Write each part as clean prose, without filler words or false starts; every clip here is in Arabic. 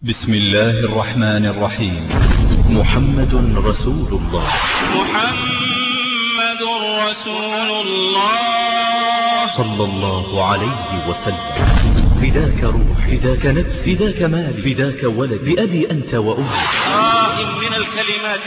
بسم الله الرحمن الرحيم. محمد رسول الله. محمد رسول الله صلى الله عليه وسلم. فداك روح، فداك نفس، فداك مال، فداك ولد، بأبي أنت وأمي. من الكلمات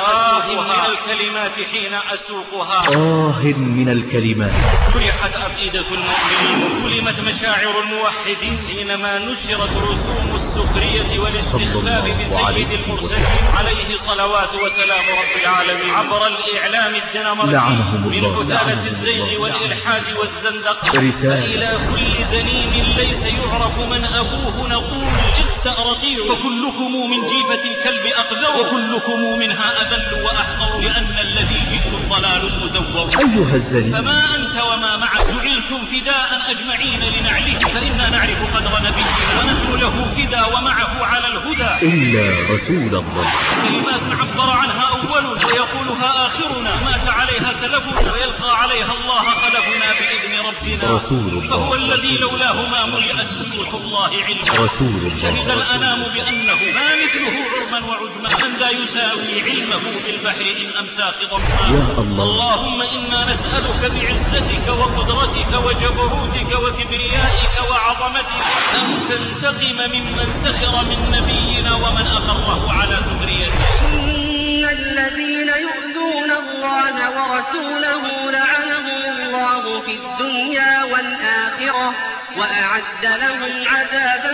حين أسوقها من الكلمات. فرحت أفئدة المؤمنين وكلمت مشاعر الموحدين حينما نشرت رسوم السخرية والاستخفاف بسيد المرسلين عليه صلوات وسلام رب العالمين عبر الإعلام الدنماركي من حثالة الزيغ والإلحاد والزندقة فإلى كل زنيم ليس يعرف من أبوه نقول استأرطيع وكلكم من جيفة الكلب أقذر وكلكم منها أذل وأحقر لأن الذي جئتم ضلال مزور. أيها الزليم فما أنت وما معك جعلتم فداء أجمعين لنعله فإنا نعرف قدر نبينا ونحن له فدا ومعه على الهدى إلا رسول الله. كلمات عبر عنها أول ويقولها آخرنا مات عليها سلفنا ويلقى عليها الله خلفنا بإذن ربنا رسول الله. فهو الذي لولاه ما ملئت سبح الله علما. رسول الله. شهد الأنام بأنه ما مثله عرما وعجما من ذا يساوي علمه بالبحر إن أمسى خضما. يا الله. اللهم إنا نسألك بعزتك وقدرتك وجبروتك وكبريائك وعظمتك أن تنتقم ممن سخر من نبينا ومن أقره على سخريته. إن الذين يؤذون الله ورسوله لعنهم الله في الدنيا والآخرة وأعد لهم عذابا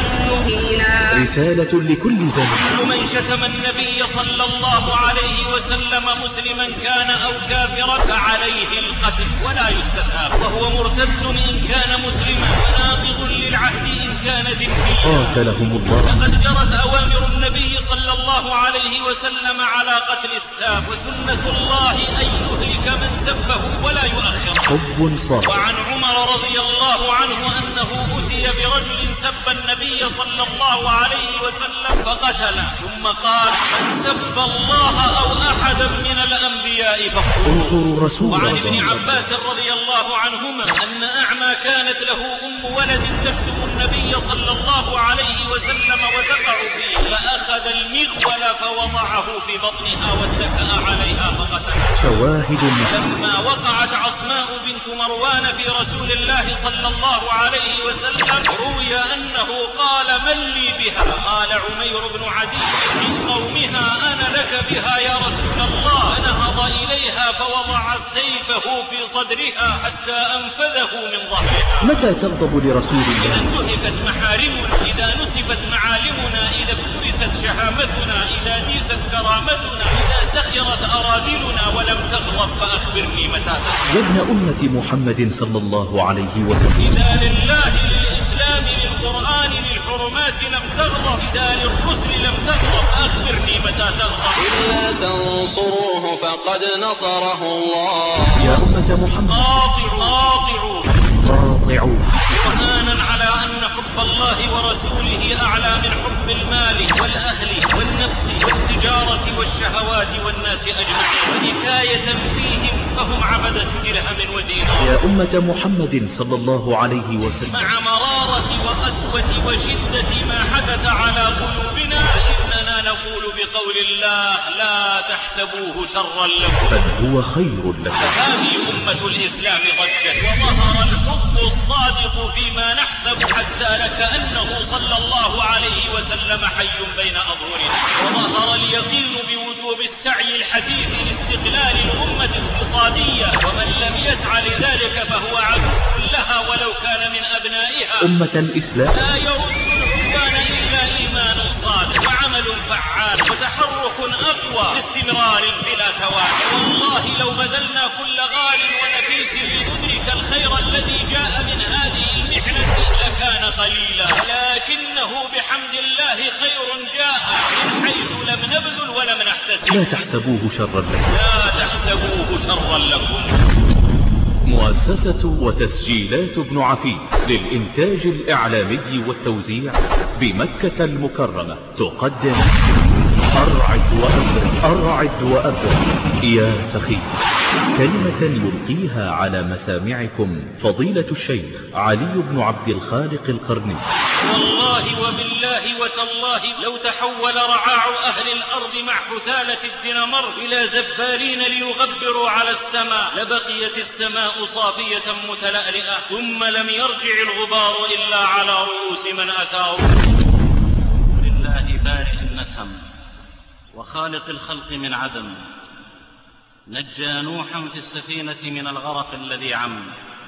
مهينا. رسالة لكل زمان. من شتم النبي صلى الله عليه وسلم مسلما كان أو كافرا فعليه القتل ولا يستتاب وهو مرتد إن كان مسلما وناقض للعهد إن كان ذميا. قاتلهم الله. لقد جرت أوامر النبي صلى الله عليه وسلم على قتل الساب وسنة الله أن يهلك من سبه ولا يؤخر. حب صادق. وعن عمر رضي الله عنه أنه أتي برجل سب النبي صلى الله عليه وسلم فقتله ثم قال من سب الله أو أحدا من الأنبياء انصروا رسول الله. وعن ابن عباس رضي الله عنهما أن أعمى كانت له أم ولد تشتم النبي صلى الله عليه وسلم وتقع فيه فأخذ المغول فوضعه في بطنها واتكأ عليها فقتله. شواهد. لما وقعت عصماء بنت مروان في رسول الله صلى الله عليه وسلم روي أنه قال من لي بها قال عمير بن عدي من قومها أنا لك بها يا رسول الله فنهض إليها فوضع سيفه في صدرها حتى أنفذه من ظهرها. متى تغضب لرسول الله؟ إذا انتهكت محارمنا إذا نسفت معالمنا إذا افترست شهامتنا إذا نيست كرامتنا إذا سخرت أراذلنا ولم تغضب فأخبرني متى تغضب. يا ابن أمة محمد صلى الله عليه وسلم. إذا لله للإسلام للقرآن للحرمات لم تغضب إذا للرسل لم تغضب أخبرني متى تغضب. إلا تنصروه فقد نصره الله. يا أمة محمد. قاطعوا برهانا على أن حب الله ورسوله أعلى من حب المال والأهل والنفس والتجارة والشهوات والناس أجمعين ونكاية فيهم فهم عبدة درهم ودينار. يا أمة محمد صلى الله عليه وسلم. مع مرارة وقسوة وشدة ما حدث على قلوبنا إننا نقول بقول الله لا تحسبوه شرا لكم بل هو خير لكم. هذه أمة الإسلام ضجت وظهر الحب الصادق فيما نحسب حتى لكأنه صلى الله عليه وسلم حي بين أظهرنا وظهر اليقين بوجوب السعي الحثيث لاستقلال الأمة اقتصادية ومن لم يسعى لذلك فهو عدو لها ولو كان من أبنائها. أمة الإسلام. لا يرد العدوان إلا إيمان صادق وعمل فعال وتحرك أقوى باستمرار بلا توالي. والله لو بذلنا كل غال ونفيس لندرك الخير الذي جاء من هذه المحنة لكان قليلا لكنه بحمد الله خير جاء من حيث لم نبذل ولم نحتسب. لا تحسبوه شرا لكم. لا تحسبوه شرا لكم. مؤسسة وتسجيلات ابن عفيف للإنتاج الإعلامي والتوزيع بمكة المكرمة تقدم أرعد وأبرد يا سخي. كلمة يلقيها على مسامعكم فضيلة الشيخ علي بن عبد الخالق القرني. والله وبالله وتالله لو تحول رعاع أهل الأرض مع حثالة الدنمر إلى زبالين ليغبروا على السماء لبقيت السماء صافية متلألئة، ثم لم يرجع الغبار إلا على رؤوس من أثاروا. لله بارئ النسم وخالق الخلق من عدم، نجى نوحا في السفينة من الغرق الذي عم،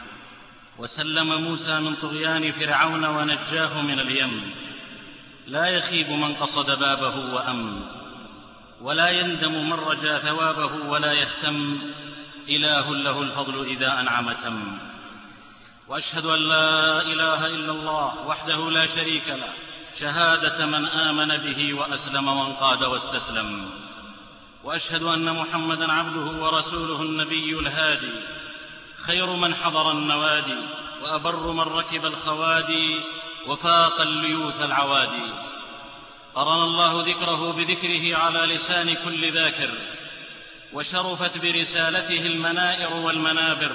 وسلم موسى من طغيان فرعون ونجاه من اليم. لا يخيب من قصد بابه وأم، ولا يندم من رجا ثوابه ولا يهتم، إله له الفضل إذا أنعم تم. وأشهد أن لا إله إلا الله وحده لا شريك له، شهادة من آمن به وأسلم وانقاد واستسلم. وأشهد أن محمدا عبده ورسوله النبي الهادي، خير من حضر النوادي، وأبر من ركب الخوادي، وفاق الليوث العوادي. قرن الله ذكره بذكره على لسان كل ذاكر، وشرفت برسالته المنائر والمنابر.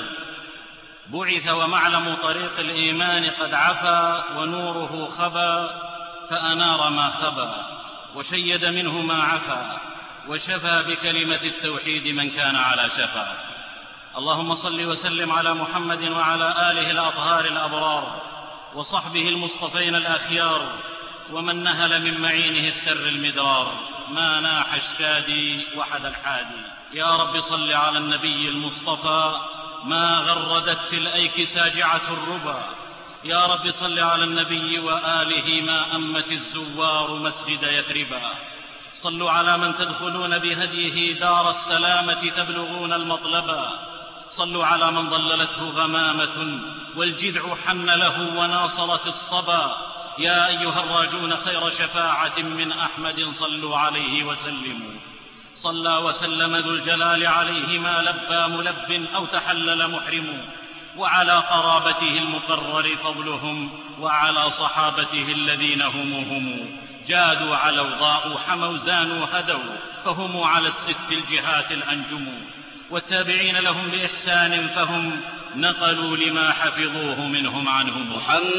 بعث ومعلم طريق الإيمان قد عفا، ونوره خبا فأنار ما خبا، وشيد منه ما عفا، وشفى بكلمة التوحيد من كان على شفا. اللهم صل وسلم على محمد وعلى آله الأطهار الأبرار، وصحبه المصطفين الأخيار، ومن نهل من معينه الثر المدرار، ما ناح الشادي وحد الحادي. يا رب صل على النبي المصطفى، ما غردت في الأيك ساجعة الربا. يا رب صل على النبي وآله، ما أمت الزوار مسجد يثربا. صلوا على من تدخلون بهديه دار السلامة تبلغون المطلبا. صلوا على من ضللته غمامة والجذع حن له وناصرت الصبا. يا أيها الراجون خير شفاعة من أحمد صلوا عليه وسلموا. صلى وسلم ذو الجلال عليه، ما لبى ملب أو تحلل محرم. وعلى قرابته المقرر فضلهم، وعلى صحابته الذين هم جادوا علوا ضاءوا حموا زانوا هدوا، فهم على الست الجهات الأنجم. والتابعين لهم بإحسان، فهم نقلوا لما حفظوه منهم عنهم.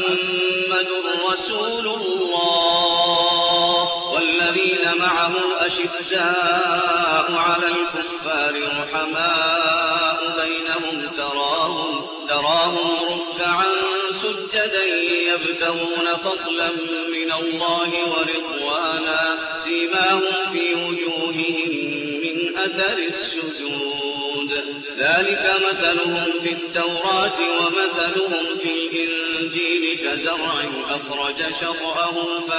محمد رسول الله والذين معه أشداء على الكفار رحماء بينهم، تراهم ركعا سجدا يبتغون فضلا من الله ورضوانا، سيماهم في وجوههم من أثر السجود، ذلك مثلهم في التوراة ومثلهم في الإنجيل، كزرع أخرج شطأه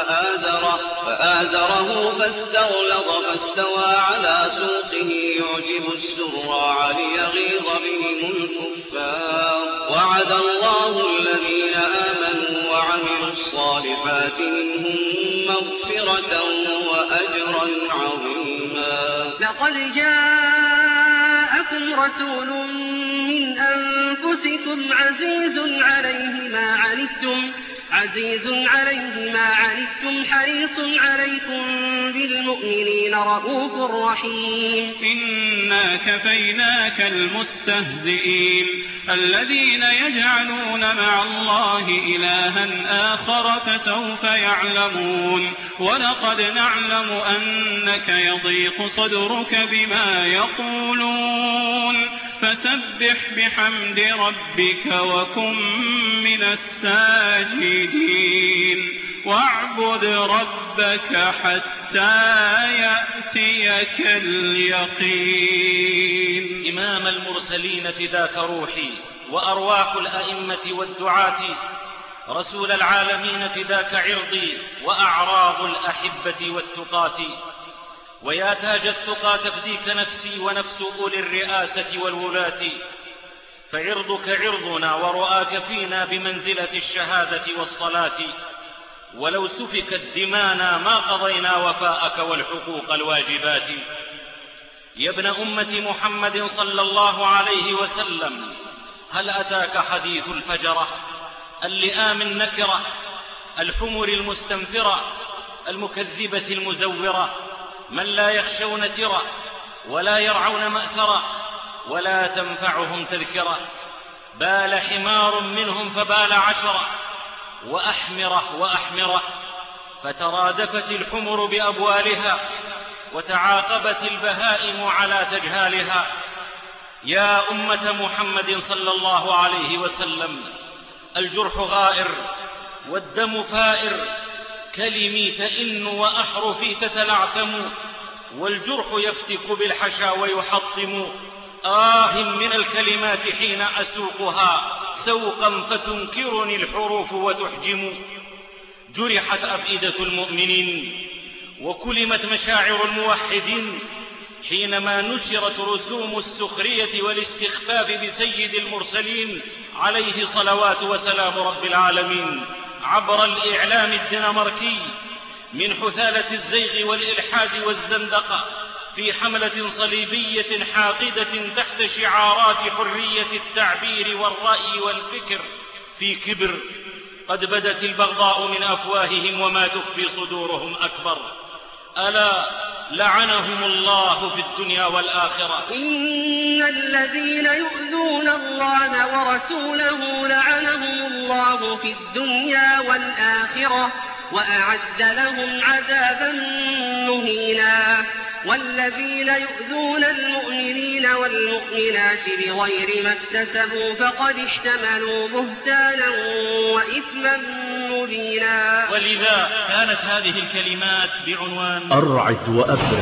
فآزره فاستغلظ فاستوى على سوقه يعجب الزراع ليغيظ بهم الكفار. وعد الله الذين آمنوا وعملوا الصالحات منهم مغفرة وأجرا عظيما. لقد جاءكم رسول من أنفسكم عزيز عليه ما عنتم حريص عليكم بالمؤمنين رءوف رحيم. إنا كفيناك المستهزئين الذين يجعلون مع الله إلها آخر فسوف يعلمون. ولقد نعلم أنك يضيق صدرك بما يقولون، فسبح بحمد ربك وكن من الساجدين، واعبد ربك حتى يأتيك اليقين. إمام المرسلين فداك روحي، وأرواح الأئمة والدعاة، رسول العالمين فداك عرضي، وأعراض الأحبة والتقاة. ويا تاج التقى تفديك نفسي ونفس أولي الرئاسة والولاة، فعرضك عرضنا ورؤاك فينا بمنزلة الشهادة والصلاة. ولو سفكت دمانا ما قضينا وفاءك والحقوق الواجبات. يا ابن أمة محمد صلى الله عليه وسلم، هل أتاك حديث الفجرة، اللئام النكرة، الحمر المستنفرة، المكذبة المزورة، من لا يخشون ترى ولا يرعون مأثرة، ولا تنفعهم تذكرة. بال حمار منهم فبال عشرة، وأحمرة فترادفت الحمر بأبوالها وتعاقبت البهائم على تجهالها. يا أمة محمد صلى الله عليه وسلم، الجرح غائر والدم فائر، كلمي تئن وأحرفي تتلعثم، والجرح يفتك بالحشا ويحطم. من الكلمات حين أسوقها سوقا فتنكرني الحروف وتحجم. جرحت أفئدة المؤمنين وكلمت مشاعر الموحدين حينما نشرت رسوم السخرية والاستخفاف بسيد المرسلين عليه صلوات وسلام رب العالمين عبر الإعلام الدنماركي من حثالة الزيغ والإلحاد والزندقة في حملة صليبية حاقدة تحت شعارات حرية التعبير والرأي والفكر في كبر. قد بدت البغضاء من أفواههم وما تخفي صدورهم أكبر. ألا لعنهم الله في الدنيا والآخرة. إن الذين يؤذون الله ورسوله لعنهم الله في الدنيا والآخرة وأعد لهم عذابا مهينا. والذين يؤذون المؤمنين والمؤمنات بغير ما اكتسبوا فقد احتملوا بهتانا وإثما مبينا. ولذا كانت هذه الكلمات بعنوان أرعد وأبرق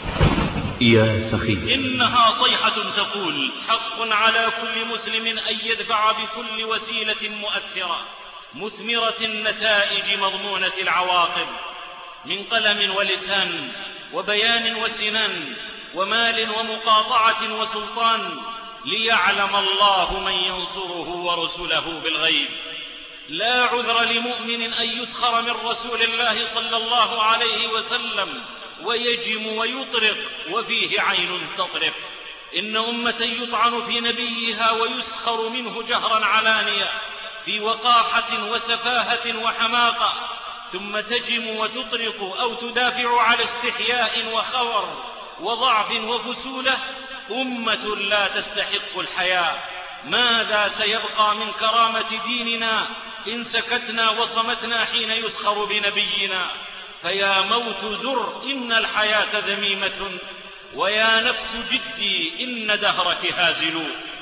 يا سخي. إنها صيحة تقول: حق على كل مسلم أن يدفع بكل وسيلة مؤثرة مثمرة النتائج مضمونة العواقب، من قلم ولسان وبيان وسنان ومال ومقاطعة وسلطان، ليعلم الله من ينصره ورسله بالغيب. لا عذر لمؤمن أن يسخر من رسول الله صلى الله عليه وسلم ويجم ويطرق وفيه عين تطرف. إن أمة يطعن في نبيها ويسخر منه جهرا علانية في وقاحة وسفاهة وحماقة، ثم تجم وتطرق أو تدافع على استحياء وخور وضعف وفسولة، أمة لا تستحق الحياة. ماذا سيبقى من كرامة ديننا إن سكتنا وصمتنا حين يسخر بنبينا؟ فيا موت زر إن الحياة ذميمة، ويا نفس جدي إن دهرك هازل.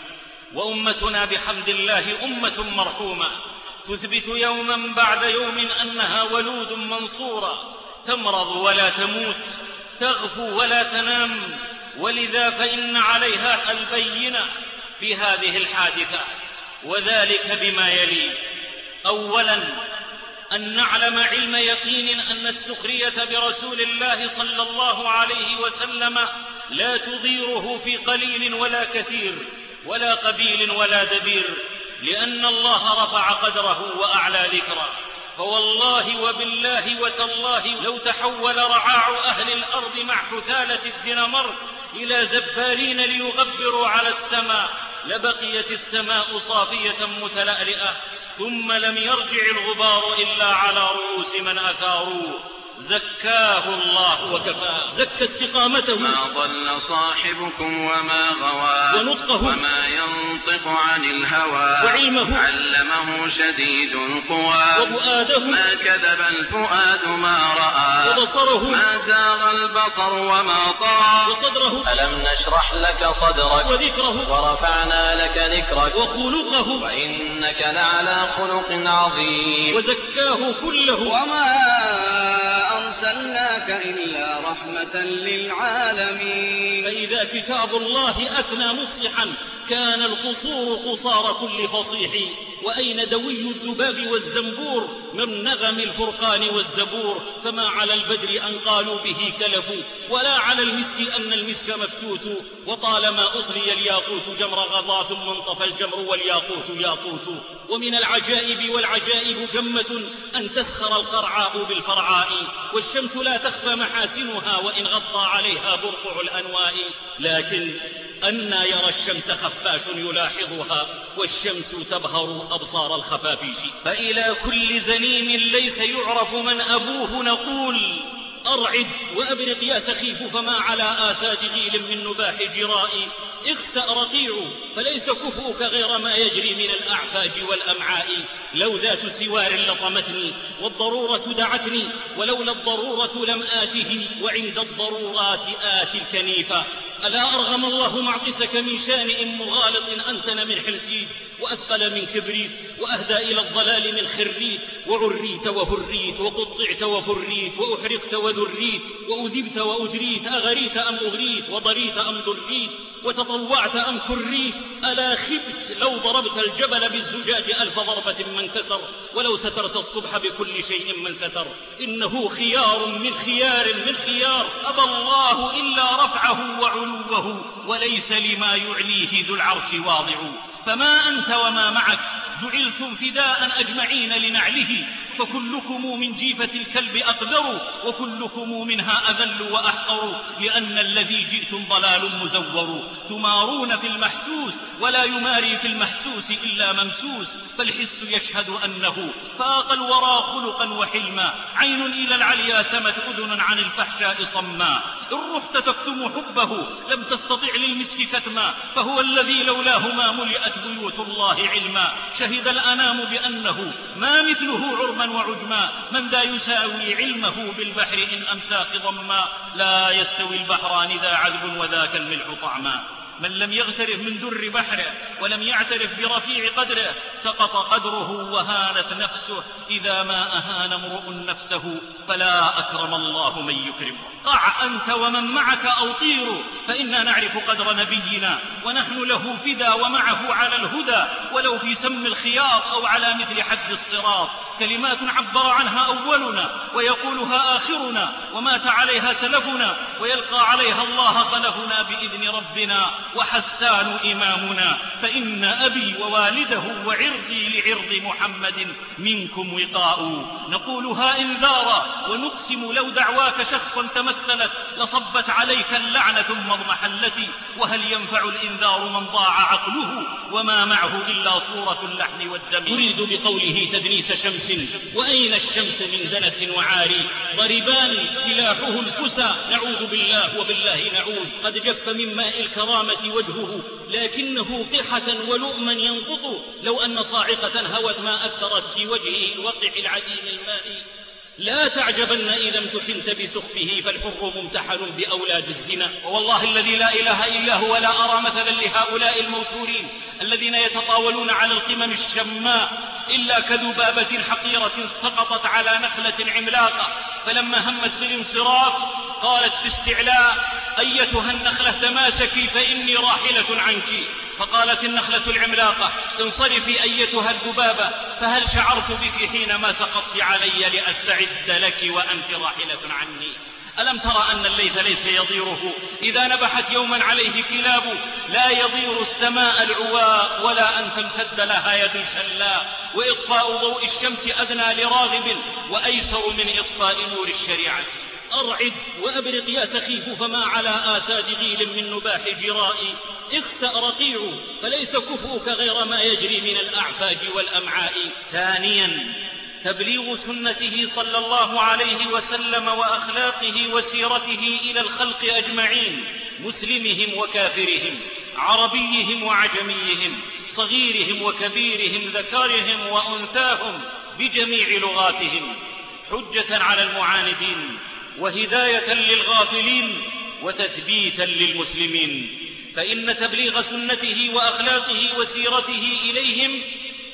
وأمتنا بحمد الله أمة مرحومة، تثبت يوما بعد يوم أنها ولود منصورة، تمرض ولا تموت، تغفو ولا تنام. ولذا فإن عليها البينة في هذه الحادثة، وذلك بما يلي: أولا، أن نعلم علم يقين أن السخرية برسول الله صلى الله عليه وسلم لا تضيره في قليل ولا كثير ولا قبيل ولا دبير، لأن الله رفع قدره وأعلى ذكره. فوالله وبالله وتالله لو تحول رعاع أهل الأرض مع حثالة الدنمارك إلى زبالين ليغبروا على السماء لبقيت السماء صافية متلألئة، ثم لم يرجع الغبار إلا على رؤوس من أثاروا. زكاه الله وكفاه، زكى استقامته، ما ضل صاحبكم وما غوى، ونطقه وما ينطق عن الهوى، وعلمه علمه شديد القوى، وفؤاده ما كذب الفؤاد ما رأى، وبصره ما زاغ البصر وما طغى، وصدره ألم نشرح لك صدرك وذكره ورفعنا لك ذكرك وخلقه وإنك لعلى خلق عظيم. وزكاه كله. وما أرسلناك إلا رحمة للعالمين. فإذا كتاب الله أثنى مفصحا كان القصور قصار كل فصيح. وأين دوي الذباب والزنبور من نغم الفرقان والزبور؟ فما على البدر أن قالوا به كلفوا، ولا على المسك أن المسك مفتوت. وطالما أصلي الياقوت جمر غضا ثم انطفى الجمر والياقوت ياقوت. ومن العجائب والعجائب جمة أن تسخر القرعاء بالفرعاء، والشمس لا تخفى محاسنها وإن غطى عليها برقع الأنواء. لكن أنى يرى الشمس خفاش يلاحظها، والشمس تبهر أبصار الخفافيش. فإلى كل زنيم ليس يعرف من أبوه نقول: أرعد وأبرق يا سخيف، فما على آساد غيل من نباح جرائي. اخسأ رقيع فليس كفؤك غير ما يجري من الأعفاج والأمعاء. لو ذات سوار لطمتني والضرورة دعتني، ولولا الضرورة لم آته، وعند الضرورات آتي الكنيفة. ألا أرغم الله معطسك من شانئ مغالط أنتن من حلتيت، وأثقل من كبريت، وأهدى إلى الضلال من خريت، وعريت وهريت، وقطعت وفريت، وأحرقت وذريت، وأذبت وأجريت، أغريت أم أغريت، وضريت أم ضريت، وتطوعت أم كريت. ألا خبت لو ضربت الجبل بالزجاج 1000 ضربة ما انكسر، ولو سترت الصبح بكل شيء من ستر. إنه خيار من خيار من خيار، أبى الله إلا رفعه وعلوه، وليس لما يعليه ذو العرش واضع. فما أنت وما معك جعلتم فداء أجمعين لنعله، فكلكم من جيفة الكلب أقدر، وكلكم منها أذل وأحقر، لأن الذي جئتم ضلال مزور. تمارون في المحسوس ولا يماري في المحسوس إلا ممسوس، فالحس يشهد أنه فاق الورى خلقا وحلما، عين إلى العليا سمت، أذن عن الفحشاء صما. إن رحت تكتم حبه لم تستطع للمسك كتما، فهو الذي لولاه ما ملئت بيوت الله علما. شهد الأنام بأنه ما مثله عرما وعجما، من ذا يساوي علمه بالبحر إن أمسى خضما. لا يستوي البحران ذا عذب وذاك الملح طعما. من لم يغترف من در بحره ولم يعترف برفيع قدره، سقط قدره وهانت نفسه. إذا ما أهان امرؤ نفسه فلا أكرم الله من يكرمه. قع أنت ومن معك أو طيروا، فإنا نعرف قدر نبينا، ونحن له فدا ومعه على الهدى، ولو في سم الخياط أو على مثل حد الصراط. كلمات عبر عنها أولنا ويقولها آخرنا، ومات عليها سلفنا ويلقى عليها الله خلفنا بإذن ربنا. وحسان إمامنا، فإن أبي ووالده وعرضي لعرض محمد منكم وقاء. نقولها إنذارا ونقسم لو دعواك شخصا تمثلت، لصبت عليك اللعنة ثم اضمحلت. وهل ينفع الإنذار من ضاع عقله، وما معه إلا صورة اللحم والدم. يريد بقوله تدنيس شمس، وأين الشمس من دنس وعاري. ضربان سلاحه الكسى، نعوذ بالله وبالله نعوذ. قد جف من ماء الكرامة وجهه، لكنه قحة ولؤما ينقط. لو أن صاعقة هوت ما أثرت في وجهه الوقع العديم الماء. لا تعجبن إذا امتحنت بسخفه، فالحر ممتحن بأولاد الزنا. ووالله الذي لا إله إلا هو لا أرى مثلا لهؤلاء الموتورين الذين يتطاولون على القمم الشماء إلا كذبابة حقيرة سقطت على نخلة عملاقة، فلما همت بالانصراف قالت في استعلاء: أيتها النخلة تماسكي فإني راحلة عنك. فقالت النخلة العملاقة: انصرفي أيتها الذبابة، فهل شعرت بك حينما سقطت علي لأستعد لك وأنت راحلة عني؟ ألم ترى أن الليث ليس يضيره إذا نبحت يوما عليه كلاب؟ لا يضير السماء العواء، ولا أن تمتد لها يد شلاء. وإطفاء ضوء الشمس أدنى لراغب، وأيسر من إطفاء نور الشريعة. أرعد وأبرق يا سخيف، فما على آساد غيل من نباح جرائي. اخسأ رقيع فليس كفؤك غير ما يجري من الأعفاج والأمعاء. ثانيا، تبليغ سنته صلى الله عليه وسلم وأخلاقه وسيرته إلى الخلق أجمعين، مسلمهم وكافرهم، عربيهم وعجميهم، صغيرهم وكبيرهم، ذكرهم وأنثاهم، بجميع لغاتهم، حجة على المعاندين، وهداية للغافلين، وتثبيتا للمسلمين. فإن تبليغ سنته وأخلاقه وسيرته إليهم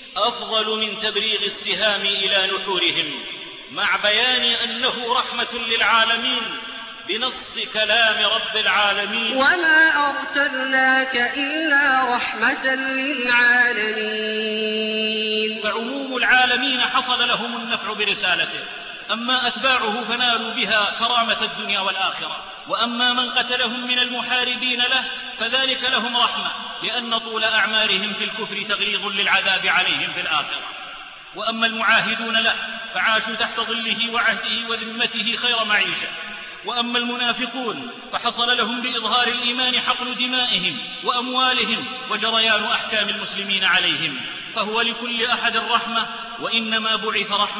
أفضل من تبليغ السهام إلى نحورهم، مع بيان أنه رحمة للعالمين بنص كلام رب العالمين: وما أرسلناك إلا رحمة للعالمين. فعموم العالمين حصل لهم النفع برسالته، أما أتباعه فنالوا بها كرامة الدنيا والآخرة. وأما من قتلهم من المحاربين له فذلك لهم رحمة، لأن طول أعمارهم في الكفر تغليظ للعذاب عليهم في الآخرة. وأما المعاهدون له فعاشوا تحت ظله وعهده وذمته خير معيشة. وأما المنافقون فحصل لهم بإظهار الإيمان حقن دمائهم وأموالهم وجريان أحكام المسلمين عليهم. فهو لكل أحد رحمة، وإنما بعث رحمة،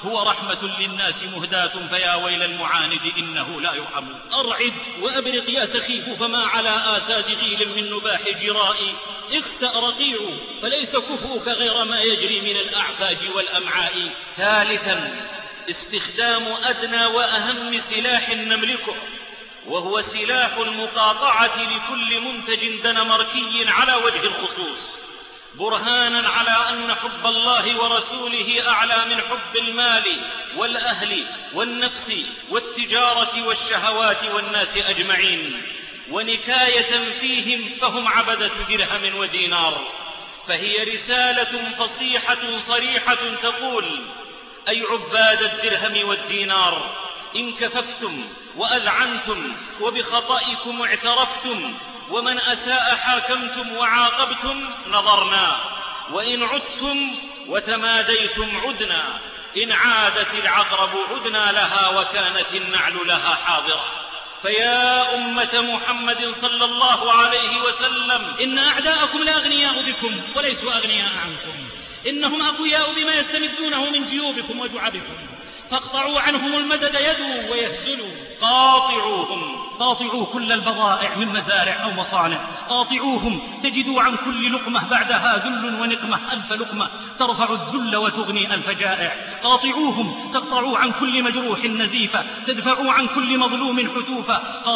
هو رحمة للناس مهداة فيا ويل المعاند إنه لا يرحم. أرعد وأبرق يا سخيف فما على آساد غيل من نباح جرائي. اخسأ رقيع فليس كفؤك غير ما يجري من الأعفاج والأمعاء. ثالثا استخدام أدنى وأهم سلاح نملكه، وهو سلاح المقاطعة لكل منتج دنماركي على وجه الخصوص، برهانا على أن حب الله ورسوله أعلى من حب المال والأهل والنفس والتجارة والشهوات والناس أجمعين، ونكاية فيهم فهم عبدة درهم ودينار. فهي رسالة فصيحة صريحة تقول: أي عباد الدرهم والدينار، إن كففتم وأذعنتم وبخطئكم اعترفتم، ومن أساء حاكمتم وعاقبتم نظرنا، وإن عدتم وتماديتم عدنا، إن عادت العقرب عدنا لها وكانت النعل لها حاضرة. فيا أمة محمد صلى الله عليه وسلم، إن أعداءكم لأغنياء بكم وليسوا أغنياء عنكم، إنهم أقوياء بما يستمدونه من جيوبكم وجعبكم، فاقطعوا عنهم المدد يدوا ويهزلوا. قاطعوا كل البضائع من مزارع أو مصانع، قاطعوهم تجدوا عن كل لقمة بعدها ذل ونقمة ألف لقمة ترفع الذل وتغني ألف جائع. قاطعوهم تقطعوا عن كل مجروح نزيفة، تدفعوا عن كل مظلوم حتوفة.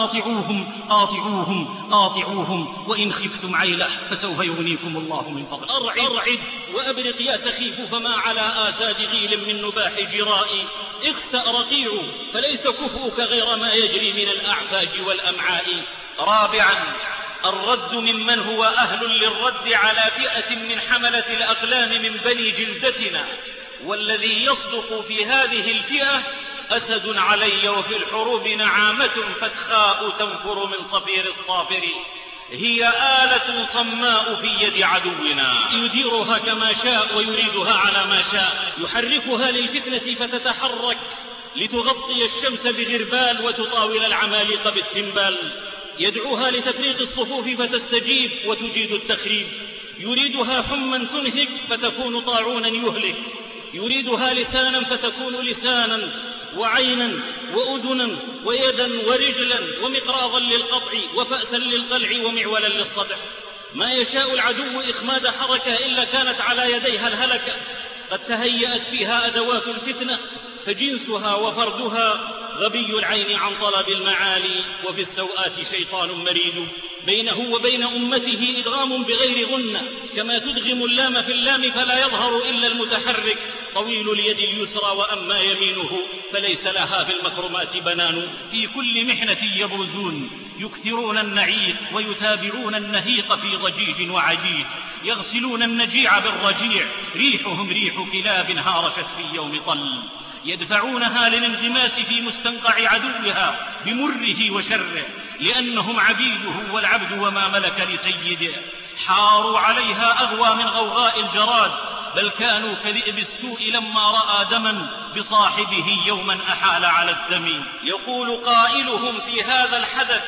قاطعوهم وإن خفتم عيلة فسوف يغنيكم الله من فضله. أرعد وأبرق يا سخيف فما على آساد غيل من نباح جرائي. اخسأ رقيع فليس كفؤك غير ما يجري من الأعفاج والأمعاء. رابعا الرد ممن هو أهل للرد على فئة من حملة الأقلام من بني جلدتنا، والذي يصدق في هذه الفئة: أسد علي وفي الحروب نعامة فتخاء تنفر من صفير الصافر. هي آلة صماء في يد عدونا يديرها كما شاء ويريدها على ما شاء، يحركها للفتنة فتتحرك لتغطي الشمس بغربال وتطاول العمالقة بالتنبال، يدعوها لتفريق الصفوف فتستجيب وتجيد التخريب، يريدها حما تنهك فتكون طاعونا يهلك، يريدها لسانا فتكون لسانا وعينا وأذنا ويدا ورجلا ومقراضا للقطع وفأسا للقلع ومعولا للصدع. ما يشاء العدو إخماد حركة إلا كانت على يديها الهلكة، قد تهيأت فيها أدوات الفتنة، فجنسها وفردها غبي العين عن طلب المعالي، وفي السوءات شيطان مريد، بينه وبين أمته إدغام بغير غنة، كما تدغم اللام في اللام فلا يظهر إلا المتحرك، طويل اليد اليسرى وأما يمينه فليس لها في المكرمات بنان. في كل محنة يبرزون، يكثرون النعيق ويتابعون النهيق في ضجيج وعجيج، يغسلون النجيع بالرجيع، ريحهم ريح كلاب هارشت في يوم طل، يدفعونها للانغماس في مستنقع عدوها بمره وشره، لأنهم عبيده والعبد وما ملك لسيده. حاروا عليها أغوى من غوغاء الجراد، بل كانوا كذئب السوء لما رأى دما بصاحبه يوما أحال على الدم. يقول قائلهم في هذا الحدث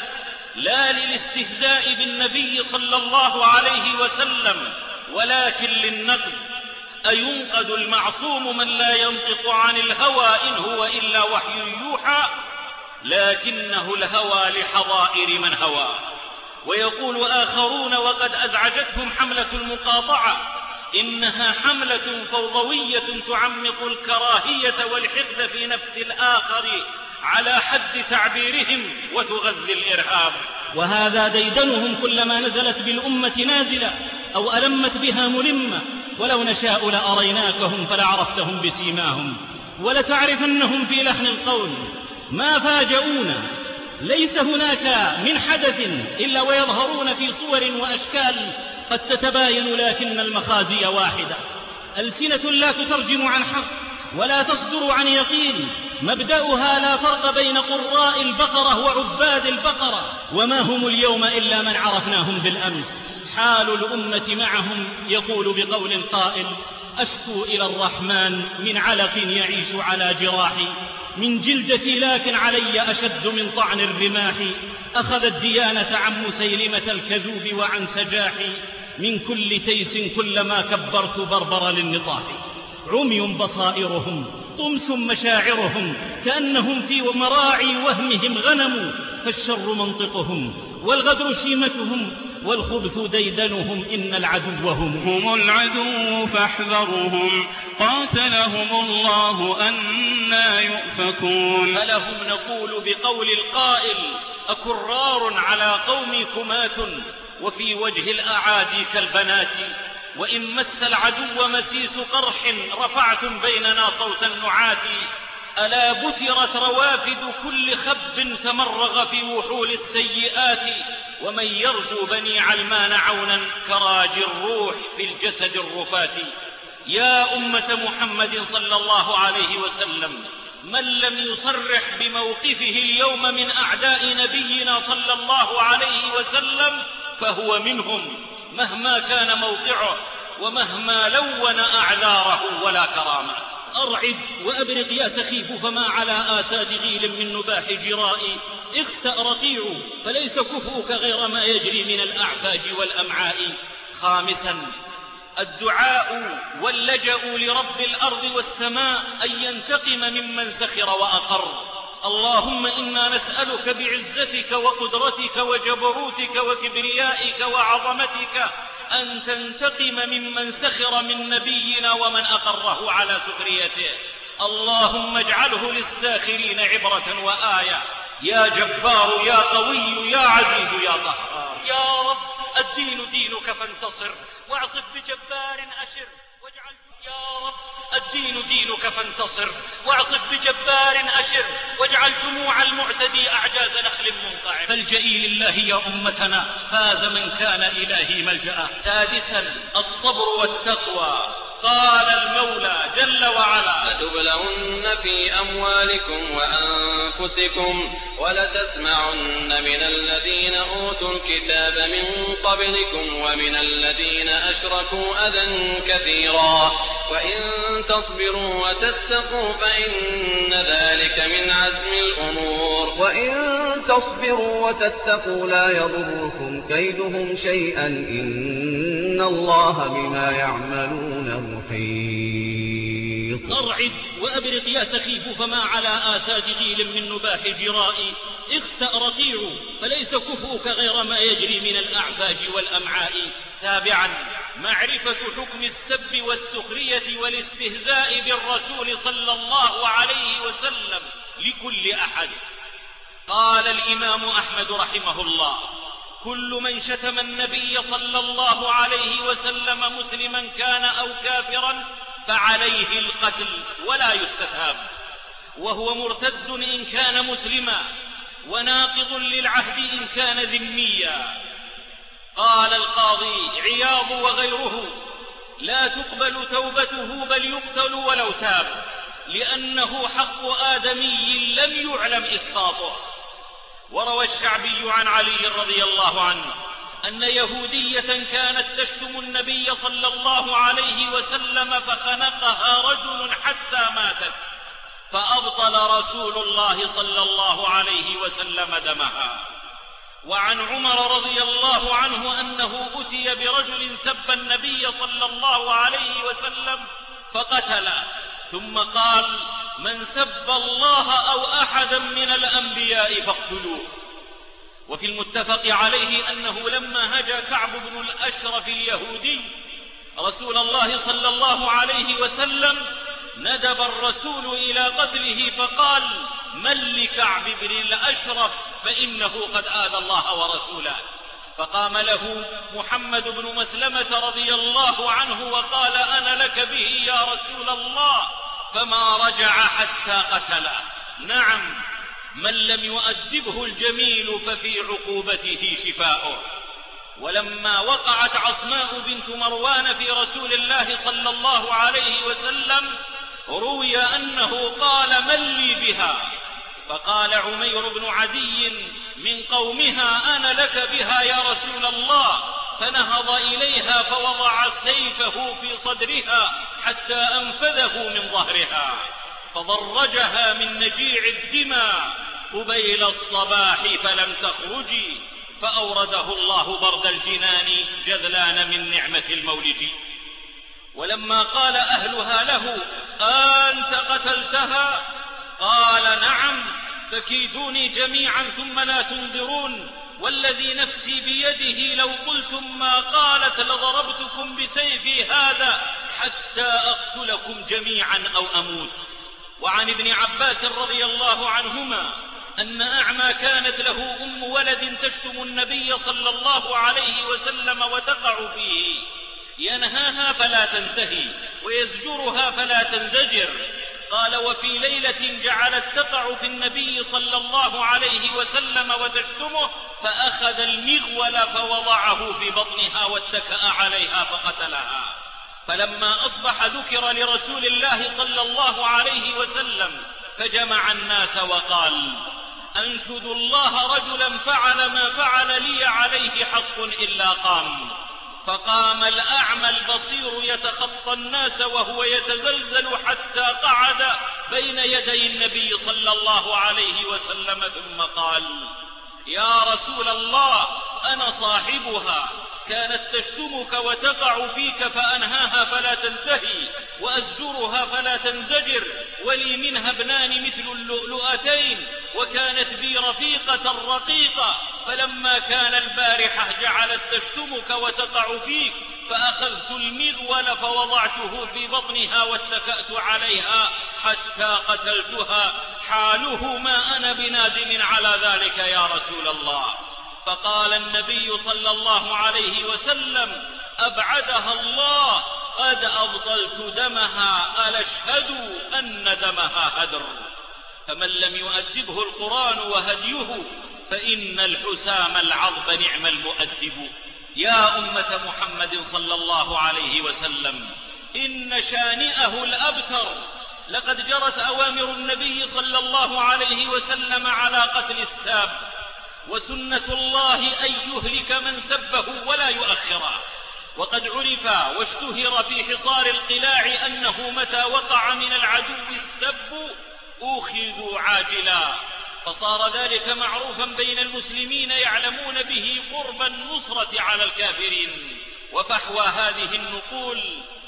لا للاستهزاء بالنبي صلى الله عليه وسلم ولكن للنقد: أينقد المعصوم من لا ينطق عن الهوى إن هو إلا وحي يوحى، لكنه الهوى لحظائر من هوى. ويقول آخرون وقد أزعجتهم حملة المقاطعة: إنها حملة فوضوية تعمق الكراهية والحقد في نفس الآخر على حد تعبيرهم وتغذي الإرهاب. وهذا ديدنهم كلما نزلت بالأمة نازلة أو ألمت بها ملمة، ولو نشاء لأريناكهم فلعرفتهم بسيماهم ولتعرفنهم في لحن القول. ما فاجؤونا، ليس هناك من حدث إلا ويظهرون في صور وأشكال قد تتباين، لكن المخازي واحدة. ألسنة لا تترجم عن حق ولا تصدر عن يقين، مبدأها لا فرق بين قراء البقرة وعباد البقرة، وما هم اليوم إلا من عرفناهم بالأمس. حال الأمة معهم يقول بقول قائل: أشكو إلى الرحمن من علق يعيش على جراحي، من جلدتي لكن علي أشد من طعن الرماح، أخذ الديانة عن مسيلمة الكذوب وعن سجاحي، من كل تيس كلما كبرت بربر للنطاح. عمي بصائرهم طمس مشاعرهم كأنهم في مراعي وهمهم غنم، فالشر منطقهم والغدر شيمتهم والخبث ديدنهم، إن العدو هم العدو فاحذرهم قاتلهم الله أنى يؤفكون. فلهم نقول بقول القائل: أكرار على قومي كمات، وفي وجه الأعادي كالبنات، وإن مس العدو مسيس قرح رفعتم بيننا صوت النعات. ألا بترت روافد كل خب تمرغ في وحول السيئات، ومن يرجو بني علمان عونا كراج الروح في الجسد الرفات. يا أمة محمد صلى الله عليه وسلم، من لم يصرح بموقفه اليوم من أعداء نبينا صلى الله عليه وسلم فهو منهم، مهما كان موقعه ومهما لون أعذاره ولا كرامة. أرعد وأبرق يا سخيف، فما على آساد غيل من نباح جرائي. اخسأ رقيع، فليس كفؤك غير ما يجري من الأعفاج والأمعاء. خامسا، الدعاء واللجأ لرب الأرض والسماء أن ينتقم ممن سخر وأقر. اللهم إنا نسألك بعزتك وقدرتك وجبروتك وكبريائك وعظمتك أن تنتقم ممن سخر من نبينا ومن أقره على سخريته. اللهم اجعله للساخرين عبرة وآية. يا جبار يا قوي يا عزيز يا قهار. يا رب الدين دينك فانتصر، واعصف بجبار أشر واجعل. يا رب الدين دينك فانتصر، واعصف بجبار أشر واجعل جموع المعتدي أعجاز نخل منقعر. فالجئي لله يا أمتنا، فاز من كان إلهي ملجأ. سادسا، الصبر والتقوى. قال المولى جل وعلا: لتبلون في أموالكم وأنفسكم ولتسمعن من الذين أوتوا الكتاب من قبلكم ومن الذين أشركوا أذى كثيرا، وإن تصبروا وتتقوا فإن ذلك من عزم الأمور. وإن تصبروا وتتقوا لا يضركم كيدهم شيئا، إن الله بما يعملون محيط. أرعد وأبرق يا سخيف، فما على آساد غيل من نباح جرائي. اخسأ رقيع، فليس كفؤك غير ما يجري من الأعفاج والأمعاء. سابعا، معرفة حكم السب والسخرية والاستهزاء بالرسول صلى الله عليه وسلم لكل أحد. قال الإمام أحمد رحمه الله: كل من شتم النبي صلى الله عليه وسلم مسلما كان أو كافرا فعليه القتل ولا يستتاب، وهو مرتد إن كان مسلما وناقض للعهد إن كان ذميا. قال القاضي عياض وغيره: لا تقبل توبته بل يقتل ولو تاب، لأنه حق آدمي لم يعلم إسقاطه. وروى الشعبي عن علي رضي الله عنه أن يهودية كانت تشتم النبي صلى الله عليه وسلم فخنقها رجل حتى ماتت، فأبطل رسول الله صلى الله عليه وسلم دمها. وعن عمر رضي الله عنه أنه أتي برجل سب النبي صلى الله عليه وسلم فقتله، ثم قال: من سب الله أو أحدا من الأنبياء فاقتلوه. وفي المتفق عليه أنه لما هجا كعب بن الأشرف اليهودي رسول الله صلى الله عليه وسلم ندب الرسول إلى قتله، فقال: من لكعب بن الأشرف فإنه قد آذى الله ورسوله. فقام له محمد بن مسلمة رضي الله عنه وقال: أنا لك به يا رسول الله، فما رجع حتى قتله. نعم، من لم يؤدبه الجميل ففي عقوبته شفاؤه. ولما وقعت عصماء بنت مروان في رسول الله صلى الله عليه وسلم روي أنه قال: من لي بها؟ فقال عمير بن عدي من قومها: أنا لك بها يا رسول الله. فنهض إليها فوضع سيفه في صدرها حتى أنفذه من ظهرها، فضرجها من نجيع الدماء قبيل الصباح فلم تخرجي، فأورده الله برد الجنان جذلان من نعمة المولج. ولما قال أهلها له: أنت قتلتها؟ قال نعم، فكيدوني جميعا ثم لا تنظرون، والذي نفسي بيده لو قلتم ما قالت لضربتكم بسيفي هذا حتى أقتلكم جميعا أو أموت. وعن ابن عباس رضي الله عنهما أن أعمى كانت له أم ولد تشتم النبي صلى الله عليه وسلم وتقع فيه، ينهاها فلا تنتهي ويزجرها فلا تنزجر. قال وفي ليلة جعلت تقع في النبي صلى الله عليه وسلم وتشتمه، فأخذ المغول فوضعه في بطنها واتكأ عليها فقتلها. فلما أصبح ذكر لرسول الله صلى الله عليه وسلم فجمع الناس وقال: أنشد الله رجلا فعل ما فعل لي عليه حق إلا قام. فقام الأعمى البصير يتخطى الناس وهو يتزلزل حتى قعد بين يدي النبي صلى الله عليه وسلم ثم قال: يا رسول الله، أنا صاحبها، كانت تشتمك وتقع فيك فأنهاها فلا تنتهي وأزجرها فلا تنزجر، ولي منها ابنان مثل اللؤلؤتين، وكانت بي رفيقة رقيقة، فلما كان البارحة جعلت تشتمك وتقع فيك، فأخذت المغول فوضعته في بطنها واتكأت عليها حتى قتلتها، حاله ما أنا بنادم على ذلك يا رسول الله. فقال النبي صلى الله عليه وسلم: أبعدها الله، قد أبطلت دمها، ألا اشهدوا أن دمها هدر. فمن لم يؤدبه القرآن وهديه فإن الحسام العضب نعم المؤدب. يا أمة محمد صلى الله عليه وسلم، إن شانئه الأبتر. لقد جرت أوامر النبي صلى الله عليه وسلم على قتل الساب، وسنة الله أن يهلك من سبه ولا يؤخره. وقد عرف واشتهر في حصار القلاع أنه متى وقع من العدو السب أخذوا عاجلا، فصار ذلك معروفا بين المسلمين يعلمون به قرب النصرة على الكافرين. وفحوى هذه النقول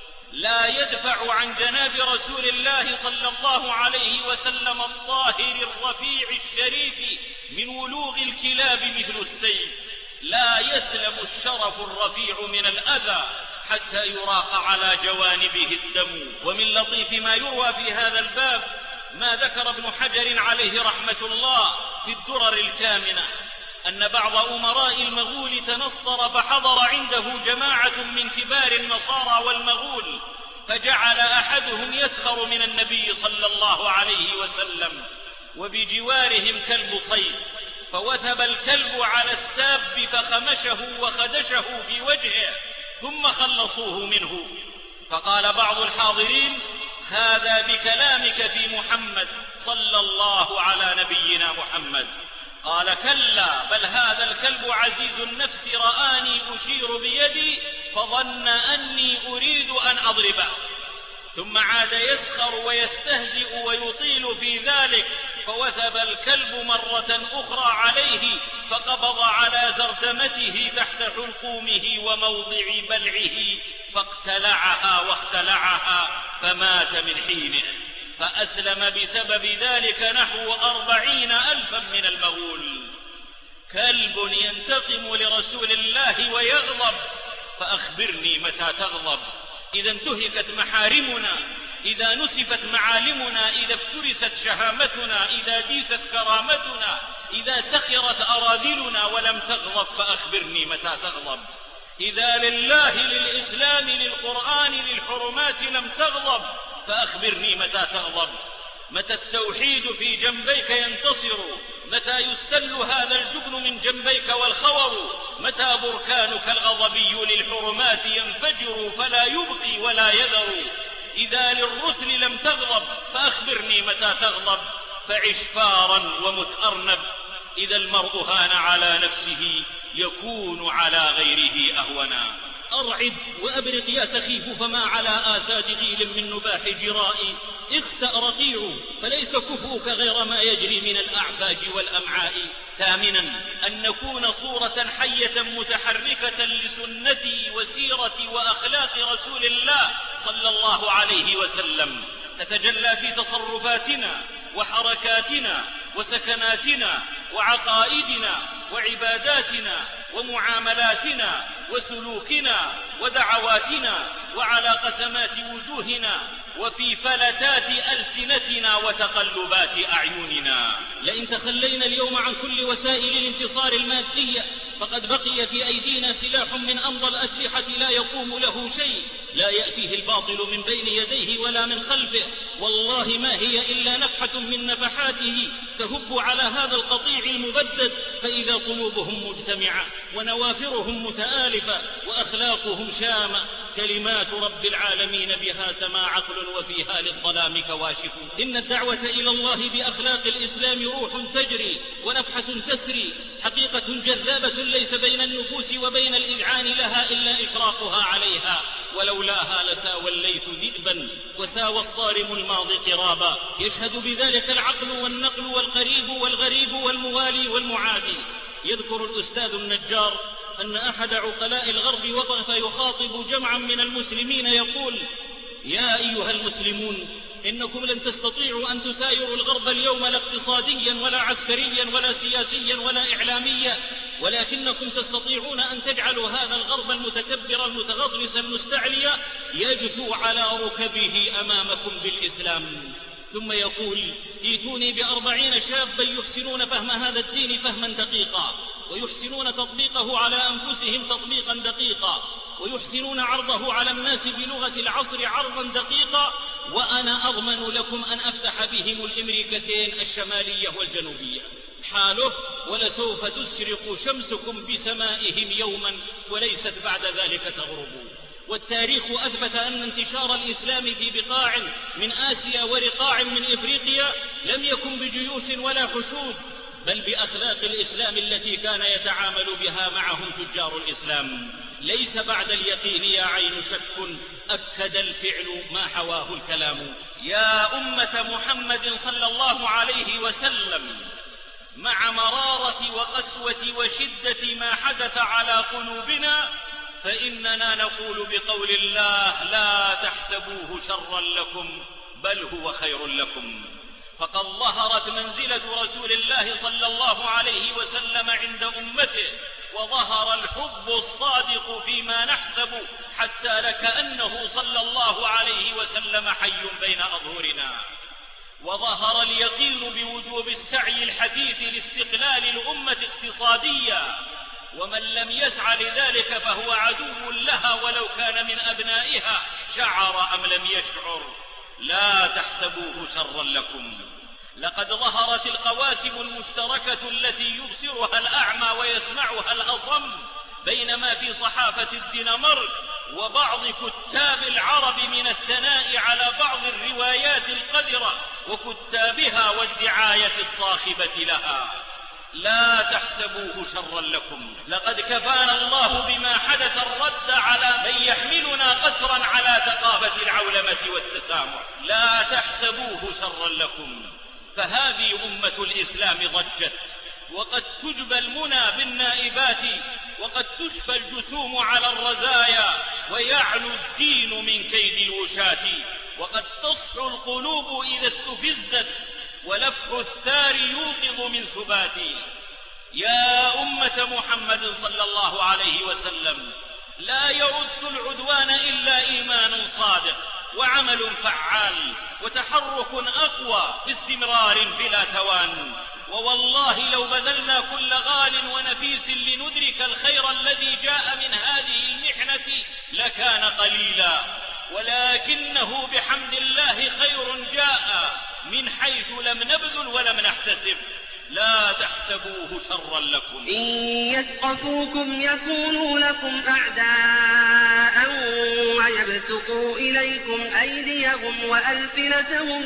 لا يدفع عن جناب رسول الله صلى الله عليه وسلم الطاهر الرفيع الشريف من ولوغ الكلاب مثل السيف. لا يسلم الشرف الرفيع من الأذى حتى يراق على جوانبه الدم. ومن لطيف ما يروى في هذا الباب ما ذكر ابن حجر عليه رحمة الله في الدرر الكامنة أن بعض أمراء المغول تنصر، فحضر عنده جماعة من كبار النصارى والمغول، فجعل أحدهم يسخر من النبي صلى الله عليه وسلم، وبجوارهم كلب صيد، فوثب الكلب على الساب فخمشه وخدشه في وجهه ثم خلصوه منه. فقال بعض الحاضرين: هذا بكلامك في محمد صلى الله على نبينا محمد. قال: كلا، بل هذا الكلب عزيز النفس رآني أشير بيدي فظن أني أريد أن أضربه، ثم عاد يسخر ويستهزئ ويطيل في ذلك، فوثب الكلب مرة أخرى عليه فقبض على زردمته تحت حلقومه وموضع بلعه فاقتلعها واختلعها فمات من حينه. فأسلم بسبب ذلك نحو 40,000 من المغول. كلب ينتقم لرسول الله ويغضب، فأخبرني متى تغضب؟ إذا انتهكت محارمنا، إذا نسفت معالمنا، إذا افترست شهامتنا، إذا ديست كرامتنا، إذا سخرت أراذلنا ولم تغضب، فأخبرني متى تغضب؟ إذا لله، للإسلام، للقرآن، للحرمات لم تغضب، فأخبرني متى تغضب؟ متى التوحيد في جنبيك ينتصر؟ متى يستل هذا الجبن من جنبيك والخور؟ متى بركانك الغضبي للحرمات ينفجر فلا يبقي ولا يذر؟ إذا للرسل لم تغضب، فأخبرني متى تغضب؟ فعش فارا ومت أرنب. إذا المرء هان على نفسه يكون على غيره أهونا. أرعد وأبرق يا سخيف، فما على آساد غيل من نباح جرائي. اخسأ رقيع، فليس كفوك غير ما يجري من الأعفاج والأمعاء. ثامنا أن نكون صورة حية متحركة لسنتي وسيرة وأخلاق رسول الله صلى الله عليه وسلم، تتجلى في تصرفاتنا وحركاتنا وسكناتنا وعقائدنا وعباداتنا ومعاملاتنا وسلوكنا ودعواتنا وعلى قسمات وجوهنا وفي فلتات ألسنتنا وتقلبات أعيننا. لئن تخلينا اليوم عن كل وسائل الانتصار المادية فقد بقي في أيدينا سلاح من أمضى الأسلحة لا يقوم له شيء، لا يأتيه الباطل من بين يديه ولا من خلفه، والله ما هي إلا نفحة من نفحاته تهب على هذا القطيع المبدد، فإذا قلوبهم مجتمعة ونوافرهم متآلفة وأخلاقهم شامة. كلمات رب العالمين بها سما عقل وفيها للظلام كواشف. إن الدعوة إلى الله بأخلاق الإسلام روح تجري ونفحة تسري، حقيقة جذابة ليس بين النفوس وبين الإذعان لها إلا إشراقها عليها، ولولاها لساوى الليث ذئبا وساوى الصارم الماضي قرابا. يشهد بذلك العقل والنقل والقريب والغريب والموالي والمعادي. يذكر الأستاذ النجار أن أحد عقلاء الغرب وقف يخاطب جمعا من المسلمين يقول: يا أيها المسلمون، إنكم لن تستطيعوا أن تسايروا الغرب اليوم لا اقتصاديا ولا عسكريا ولا سياسيا ولا إعلاميا، ولكنكم تستطيعون أن تجعلوا هذا الغرب المتكبر المتغطرس المستعلي يجثو على ركبه أمامكم بالإسلام. ثم يقول: ائتوني ب40 شابا يحسنون فهم هذا الدين فهما دقيقا، ويحسنون تطبيقه على أنفسهم تطبيقا دقيقا، ويحسنون عرضه على الناس بلغة العصر عرضا دقيقا، وأنا أضمن لكم أن أفتح بهم الأمريكتين الشمالية والجنوبية. حاله: ولسوف تشرق شمسكم بسمائهم يوما وليست بعد ذلك تغرب. والتاريخ أثبت أن انتشار الإسلام في بقاع من آسيا ورقاع من إفريقيا لم يكن بجيوش ولا حشود، بل بأخلاق الإسلام التي كان يتعامل بها معهم تجار الإسلام. ليس بعد اليقين يا عين شك، أكد الفعل ما حواه الكلام. يا أمة محمد صلى الله عليه وسلم، مع مرارة وقسوة وشدة ما حدث على قلوبنا فإننا نقول بقول الله: لا تحسبوه شرا لكم بل هو خير لكم. فقد ظهرت منزلة رسول الله صلى الله عليه وسلم عند أمته، وظهر الحب الصادق فيما نحسب، حتى لكأنه صلى الله عليه وسلم حي بين أظهرنا. وظهر اليقين بوجوب السعي الحثيث لاستقلال الأمة اقتصاديا، ومن لم يسعى لذلك فهو عدو لها ولو كان من أبنائها، شعر أم لم يشعر. لا تحسبوه شرا لكم. لقد ظهرت القواسم المشتركة التي يبصرها الأعمى ويسمعها الأصم، بينما في صحافة الدنمارك وبعض كتاب العرب من الثناء على بعض الروايات القذرة وكتابها والدعاية الصاخبة لها. لا تحسبوه شرا لكم. لقد كفانا الله بما حدث الرد على من يحملنا قسرا على ثقافة العولمة والتسامح. لا تحسبوه شرا لكم. فهذه أمة الإسلام ضجت، وقد تجبى المنى بالنائبات، وقد تشفى الجسوم على الرزايا، ويعلو الدين من كيد الوشاة، وقد تصحو القلوب إذا استفزت، ولفح الثار يوقظ من ثباتي. يا أمة محمد صلى الله عليه وسلم، لا يرد العدوان إلا إيمان صادق وعمل فعال وتحرك أقوى باستمرار بلا توان. ووالله لو بذلنا كل غال ونفيس لندرك الخير الذي جاء من هذه المحنة لكان قليلا، ولكنه بحمد الله خير جاء من حيث لم نبذل ولم نحتسب. لا تحسبوه شرا لكم. إن يثقفوكم يكونوا لكم أعداء ويبسطوا إليكم أيديهم وألسنتهم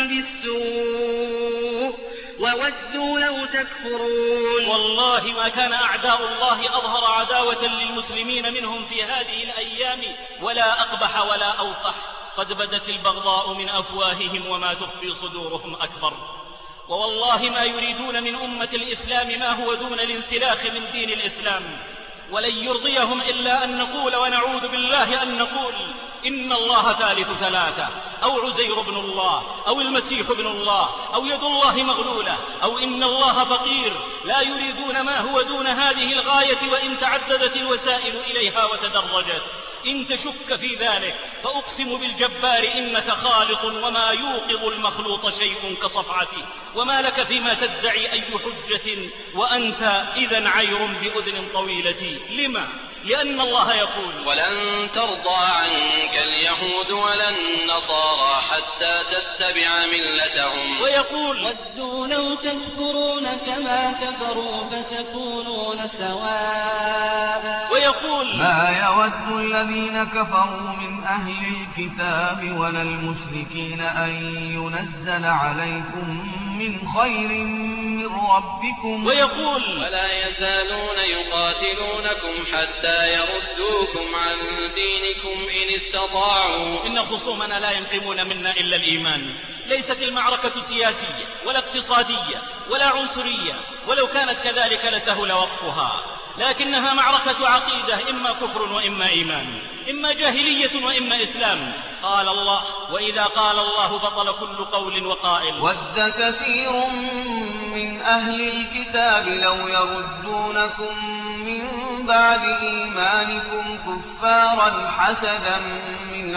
بالسوء وودوا لو تكفرون. والله ما كان أعداء الله أظهر عداوة للمسلمين منهم في هذه الأيام ولا أقبح ولا أوقح. قد بدت البغضاء من أفواههم وما تخفي صدورهم أكبر. ووالله ما يريدون من أمة الإسلام ما هو دون الانسلاخ من دين الإسلام، ولن يرضيهم إلا أن نقول ونعوذ بالله أن نقول: إن الله ثالث ثلاثة، أو عزير بن الله، أو المسيح ابن الله، أو يد الله مغلولة، أو إن الله فقير، لا يريدون ما هو دون هذه الغاية وإن تعددت الوسائل إليها وتدرجت. إن تشك في ذلك فأقسم بالجبار إنك خالط، وما يوقظ المخلوط شيء كصفعته، وما لك فيما تدعي أي حجة وأنت إذن عير بأذن طويلة. لما؟ لأن الله يقول: ولن ترضى عنك اليهود ولا النصارى حتى تتبع ملتهم. ويقول: ودوا لو تكفرون كما كفروا فتكونون سواء. ويقول: ما يود الذين كفروا من أهل الكتاب ولا المشركين أن ينزل عليكم من خير من ربكم. ويقول: ولا يزالون يقاتلونكم حتى يردوكم عن دينكم إن استطاعوا. إن خصومنا لا ينقمون منا إلا الإيمان. ليست المعركة سياسية ولا اقتصادية ولا عنصرية، ولو كانت كذلك لسهل وقفها، لكنها معركة عقيدة، إما كفر وإما إيمان، إما جاهلية وإما إسلام. قال الله: وإذا قال الله بطل كل قول وقائل. ود كثير من أهل الكتاب لو يردونكم من بعد إيمانكم كفارا حسدا من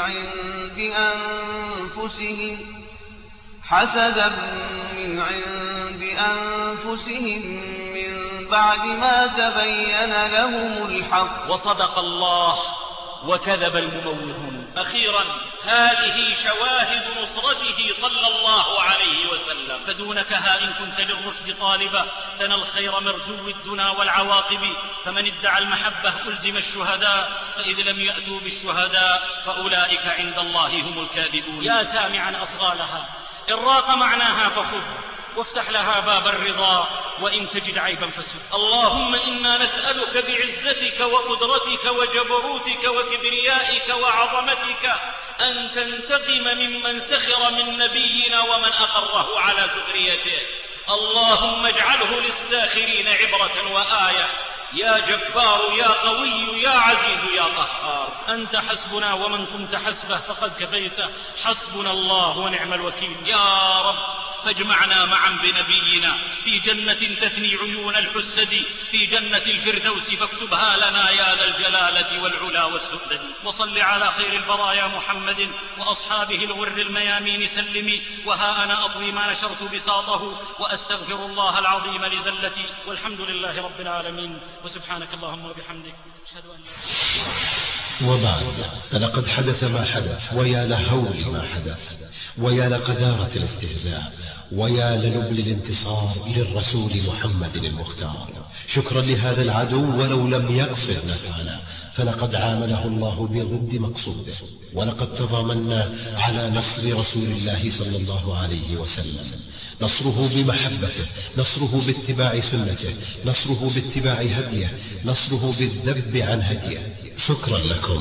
عند أنفسهم من بعد ما تبين لهم الحق. وصدق الله وكذب المموهون. أخيرا، هذه شواهد نصرته صلى الله عليه وسلم، فدونك ها إن كنت للرشد طالبا تنى الخير مرجو الدنا والعواقب، فمن ادعى المحبة ألزم الشهداء، فإذ لم يأتوا بالشهداء فأولئك عند الله هم الكاذبون. يا سامعا أصغالها، إن راق معناها فخذ وافتح لها باب الرضا، وإن تجد عيبا فسد. اللهم إنا نسألك بعزتك وقدرتك وجبروتك وكبريائك وعظمتك أن تنتقم ممن سخر من نبينا ومن أقره على سخريته. اللهم اجعله للساخرين عبرة وآية. يا جبار يا قوي يا عزيز يا قهار، أنت حسبنا ومن كنت حسبه فقد كفيته، حسبنا الله ونعم الوكيل. يا رب فاجمعنا معا بنبينا في جنة تثني عيون الحسد، في جنة الفردوس فاكتبها لنا يا ذا الجلالة والعلا والسؤدد. وصل على خير البرايا محمد وأصحابه الغر الميامين سلمي. وها أنا أطوي ما نشرت بساطه وأستغفر الله العظيم لزلتي، والحمد لله رب العالمين، وسبحانك اللهم وبحمدك أشهد أن لا. وبعد، فلقد حدث ما حدث، ويا لهول ما حدث، ويا لقذارة الاستهزاء، ويا لنبل الانتصار للرسول محمد المختار. شكرا لهذا العدو ولو لم يقصد نفعنا، فلقد عامله الله بضد مقصوده، ولقد تضامنا على نصر رسول الله صلى الله عليه وسلم، نصره بمحبته، نصره باتباع سنته، نصره باتباع هديه، نصره بالذب عن هديه. شكرا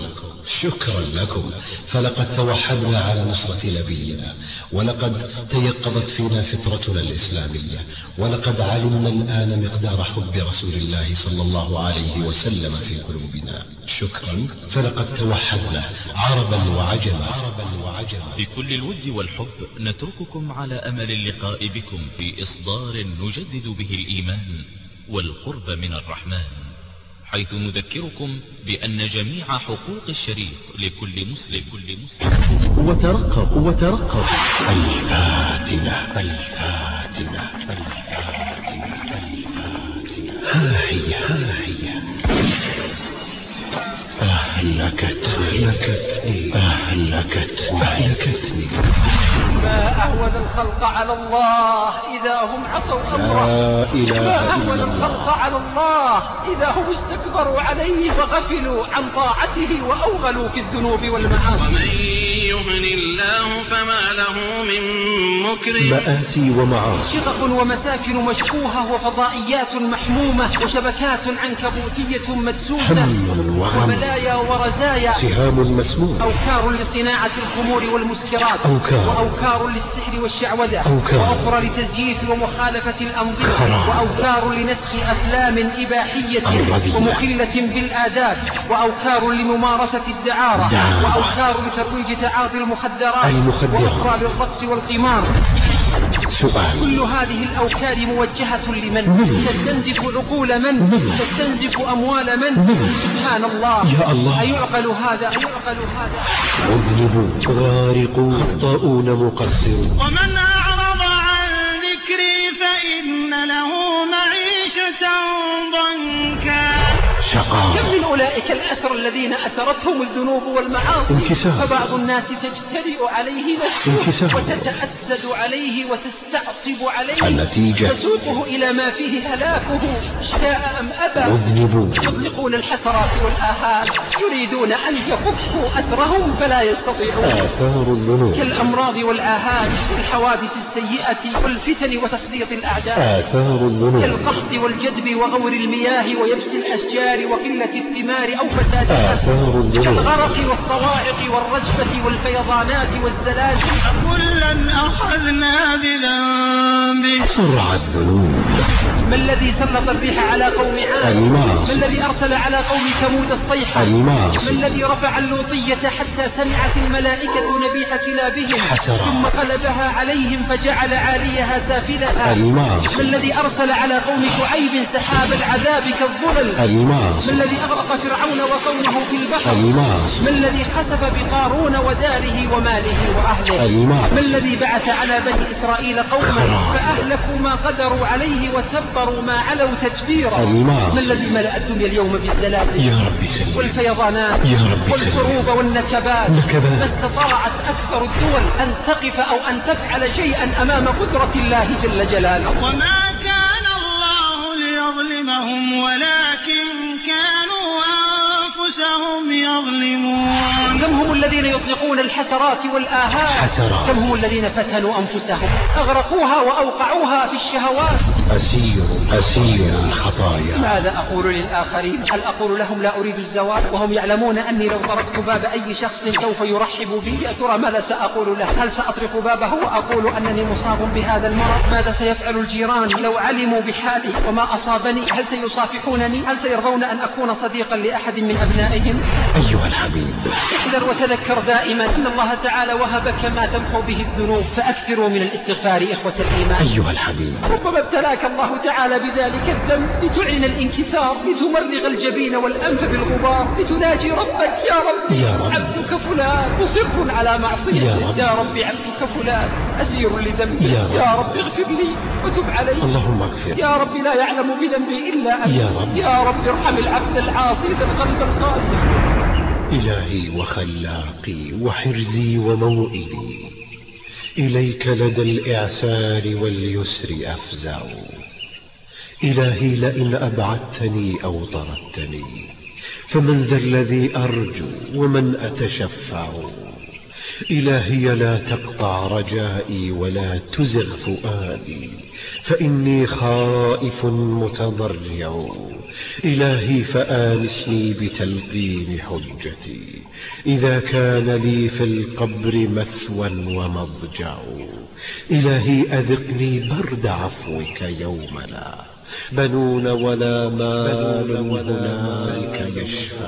لكم، فلقد توحدنا على نصرة نبينا، ولقد تيقظت فينا فطرتنا الإسلامية، ولقد علمنا الآن مقدار حب رسول الله صلى الله عليه وسلم في قلوبنا. شكرا، فلقد توحدنا عربا وعجما. بكل الود والحب نترككم على أمل اللقاء بكم في إصدار نجدد به الإيمان والقرب من الرحمن، حيث نذكركم بأن جميع حقوق الشريف لكل مسلم. وترقب الفاتنة. ها هي أهلكتني. ما أهون الخلق على الله إذا هم عصوا أمره، ما أهون الخلق على الله إذا هم استكبروا عليه وغفلوا عن طاعته وأوغلوا في الذنوب والمعاصي. ومن يهن الله فما له من مكرم. مآسي ومعاصي، شقق ومساكن مشبوهة وفضائيات محمومة وشبكات عنكبوتية مدسوسة وبلايا ورزايا، سهام مسموم، أوكار لصناعة الخمور والمسكرات، وأوكار أوكار للسحر والشعوذة، وأخرى لتزييف ومخالفة الأنظمة، وأوكار لنسخ أفلام إباحية ومخلة بالآداب، وأوكار لممارسة الدعارة، وأوكار لترويج تعاطي المخدرات، وأخرى للرقص والقمار. كل هذه الأوكار موجهة لمن؟ تستنزف عقول من؟ تستنزف أموال من؟ سبحان الله، يا الله، أيعقل هذا؟ مذنبون غارقون خطاؤون مقصرون. ومن أعرض عن ذكري فإن له معيشة ضنكا. كم من أولئك الأسر الذين أسرتهم الذنوب والمعاصي، فبعض الناس تجترئ عليه نفسه وتتأسد عليه وتستعصب عليه، النتيجة تسوقه إلى ما فيه هلاكه شاء أم أبى. مذنبون يطلقون الحسرات والآهات، يريدون أن يفكوا أسرهم فلا يستطيعون. آثار الذنوب كالأمراض والآهات والحوادث السيئة والفتن وتسليط الأعداء. آثار الذنوب كالقحط والجدب وغور المياه ويبس الأشجار وقلة الثمار أو فسادها. كالغرق والصواعق والرجفة والفيضانات والزلازل. كلا أخذنا بذنبه. سرعة الذنوب. ما الذي سلط الريح على قوم عاد؟ ما الذي أرسل على قوم ثمود الصيحة؟ ما الذي رفع اللوطية حتى سمعت الملائكة نبيح كلابهم ثم قلبها عليهم فجعل عاليها سافلها؟ ما الذي أرسل على قوم شعيب سحاب العذاب كالظلل؟ ما الذي أغرق فرعون وقومه في البحر؟ ما الذي خسف بقارون وداره وماله وأهله؟ ما الذي بعث على بني إسرائيل قوما فأهلكوا ما قدروا عليه وتبروا ما علوا تجبيرا؟ ما الذي ملأ الدنيا اليوم بالزلازل والفيضانات والحروب والنكبات؟ ما استطاعت أكثر الدول أن تقف أو أن تفعل شيئا أمام قدرة الله جل جلاله. وما كان الله ليظلمهم ولكن كانوا أنفسهم يظلمون. كم هم الذين يطلقون الحسرات والآهات؟ كم هم الذين فتنوا أنفسهم أغرقوها وأوقعوها في الشهوات؟ أسير الخطايا. ماذا أقول للآخرين؟ هل أقول لهم لا أريد الزواج وهم يعلمون أني لو طرقت باب أي شخص سوف يرحب بي؟ يا ترى ماذا سأقول له؟ هل سأطرق بابه وأقول أنني مصاب بهذا المرض؟ ماذا سيفعل الجيران لو علموا بحالي وما أصابني؟ هل سيصافحونني؟ هل سيرضون أن أكون صديقا لأحد من أبنائهم؟ أيها الحبيب، احذر وتذكر دائما أن الله تعالى وهبك ما تمحو به الذنوب، فأكثروا من الاستغفار إخوة الإيمان. أيها الحبيب، ربما ابتلاك الله تعالى بذلك الذنب لتعلن الانكسار، لتمرغ الجبين والأنف بالغبار، لتناجي ربك: يا رب عبدك فلان مصر على معصيته، يا رب عبدك فلان أسير لذنبي، يا رب اغفر لي وتب علي، اللهم اغفر، يا رب لا يعلم بذنبي إلا أنت، يا رب ارحم العبد العاصي ذا القلب القاسي. إلهي وخلاقي وحرزي وموئلي، إليك لدى الإعسار واليسر أفزع. إلهي لئن أبعدتني أو طردتني فمن ذا الذي أرجو ومن أتشفع؟ إلهي لا تقطع رجائي ولا تزغ فؤادي، فإني خائف متضرع. إلهي فآنسني بتلقين حجتي إذا كان لي في القبر مثوى ومضجع. إلهي أذقني برد عفوك يوم لا بنون ولا مال هنالك يشفع.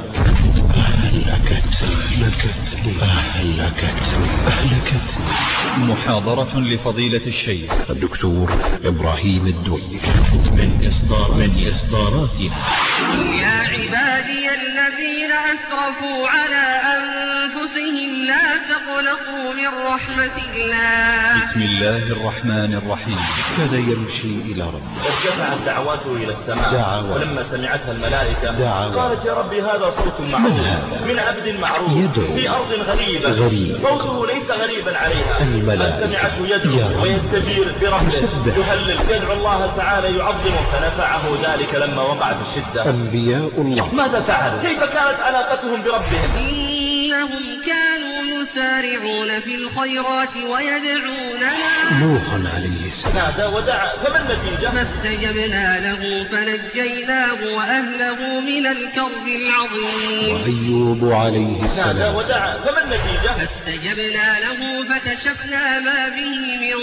أهلكتني. محاضرة لفضيلة الشيخ الدكتور إبراهيم الدويش من إصداراتنا. يا عبادي الذين أسرفوا على أنفسهم لا تقنطوا من رحمة الله. بسم الله الرحمن الرحيم. كان يمشي إلى ربه، ارتفعت دعواته إلى السماء، ولما سمعتها الملائكة قالت: يا ربي هذا صوت معروف من عبد معروف في أرض غريبة، صوته ليس غريبا عليها. الملائكة سمعته يدعو ويستجير بربه، يهلل، يدعو الله تعالى يعظمه، فنفعه ذلك لما وقع في الشدة. أنبياء الله ماذا فعلوا؟ كيف كانت علاقتهم بربهم؟ إن إنهم كانوا يسارعون في الخيرات ويدعوننا. نوح عليه السلام نادى ودعا فما النتيجة؟ فاستجبنا له فنجيناه وأهله من الكرب العظيم. وأيوب عليه السلام نادى ودعا فما النتيجة؟ فاستجبنا له فكشفنا ما به من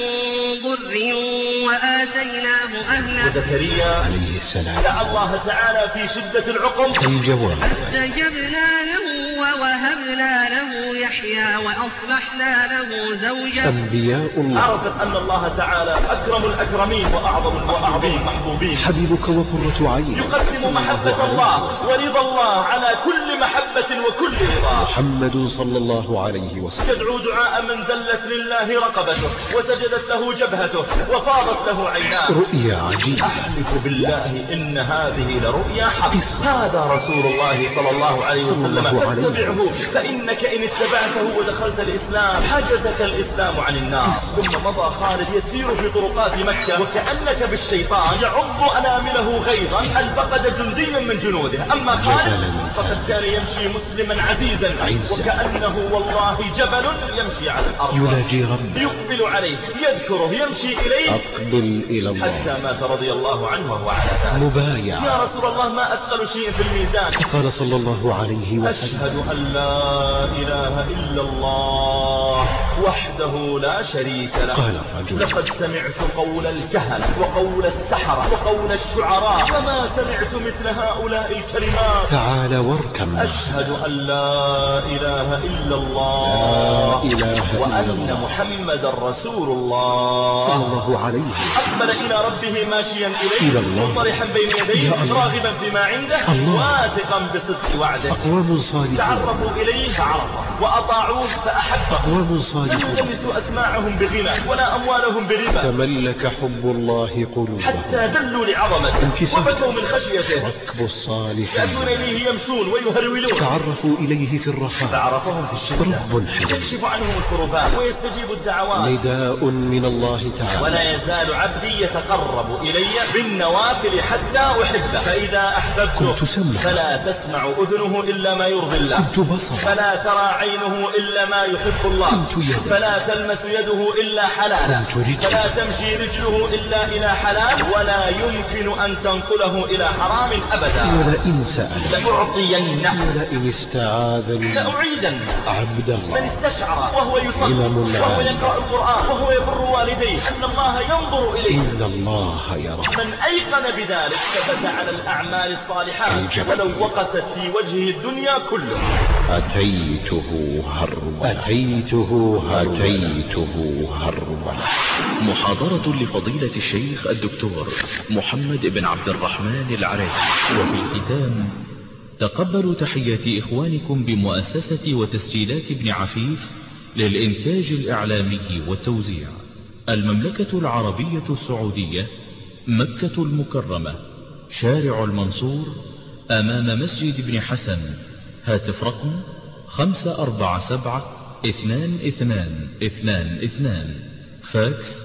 ضر وآتيناه أهله. وزكريا عليه السلام دعا الله تعالى في شدة العقم. الجواب فاستجبنا له ووهبنا له يحيى وأصلحنا له زوجه. أنبياء الله عرفت أن الله تعالى أكرم الأكرمين وأعظم المحبوبين. حبيبك وقرة عين. يقدم محبة الله ورضا الله على كل محبة وكل رضا. محمد صلى الله عليه وسلم يدعو دعاء من ذلت لله رقبته وسجدت له جبهته وفاضت له عيناه. رؤيا عجيبة. أحلف بالله إن هذه لرؤيا حق. هذا رسول الله صلى الله عليه وسلم فاتبعه فإنك إن اتبعته ودخلت الإسلام حجزك الإسلام عن الناس. ثم مضى خالد يسير في طرقات مكة وكأنك بالشيطان يعض أنامله غيظا الفقد جنديا من جنوده. أما خالد فقد كان يمشي مسلما عزيزا وكأنه والله جبل يمشي على الأرض يناجي ربه يقبل عليه يذكره يمشي إليه. أقبل إلى الله حتى مات رضي الله عنه وهو على ذلك. مبايع. يا رسول الله ما أثقل شيء في الميزان؟ قال صلى الله عليه وسلم أشهد أن لا إله إلا الله وحده لا شريك له. قال الرجل لقد سمعت قول الكهنة وقول السحرة وقول الشعراء وما سمعت مثل هؤلاء الكلمات. تعال واركب. أشهد أن لا إله إلا الله وأن محمد رسول الله صلى الله عليه وسلم. أقبل إلى ربه ماشيا إليه مطرحا بين يديه راغبا فيما عنده واثقا بصدق وعده. أقوام صالحون تعرفوا إليه فعرفه وأطاعوه فأحبه. أقوام صالحون لم يلبسوا أسماعهم بغنى ولا أموالهم بربا. تملك حب الله قلوبهم حتى دلوا لعظمته وبكوا من خشيته. ركب الصالحين يأتون إليه يمشون ويهرولون. تعرفوا إليه في الرخاء فعرفهم في الشدة. رب حليم يكشف عنهم الكربات ويستجيب الدعوات. نداء من الله تعالى. ولا يزال عبدي يتقرب إلي بالنوافل حتى أحبه. فإذا أحببته فلا تسمع أذنه إلا ما يرضي الله. كنت بصر. فلا ترى عينه إلا ما يحب الله. كنت يد. فلا تلمس يده إلا حلالا. كنت رجل. فلا تمشي رجله إلا إلى حلال. ولا يمكن أن تنقله إلى حرام أبدا. ولئن سأل لأعطينه. ولئن استعاذني لأعيدن. عبد الله من استشعر وهو يصلي وهو يقرأ القرآن وهو يبر والديه أن الله ينظر إليه. إن الله يرى. من أيقن بذلك ثبت على الأعمال الصالحات ولو وقست في وجهه الدنيا كله. أتيته هرولا. محاضرة لفضيلة الشيخ الدكتور محمد بن عبد الرحمن العريش. وفي الختام تقبلوا تحيات إخوانكم بمؤسسة وتسجيلات ابن عفيف للإنتاج الإعلامي والتوزيع، المملكة العربية السعودية، مكة المكرمة، شارع المنصور، أمام مسجد ابن حسن. هاتف رقم 547-2222. فاكس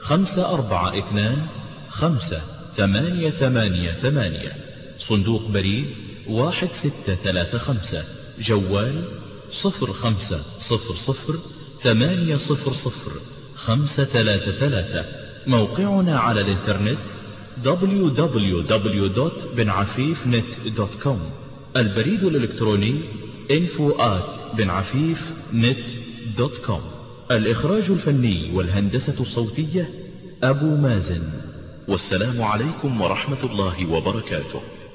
542-58888. صندوق بريد 1635. جوال 0500-800-533. موقعنا على الانترنت www.benafifnet.com. البريد الإلكتروني info@benafifnet.com. الإخراج الفني والهندسة الصوتية أبو مازن. والسلام عليكم ورحمة الله وبركاته.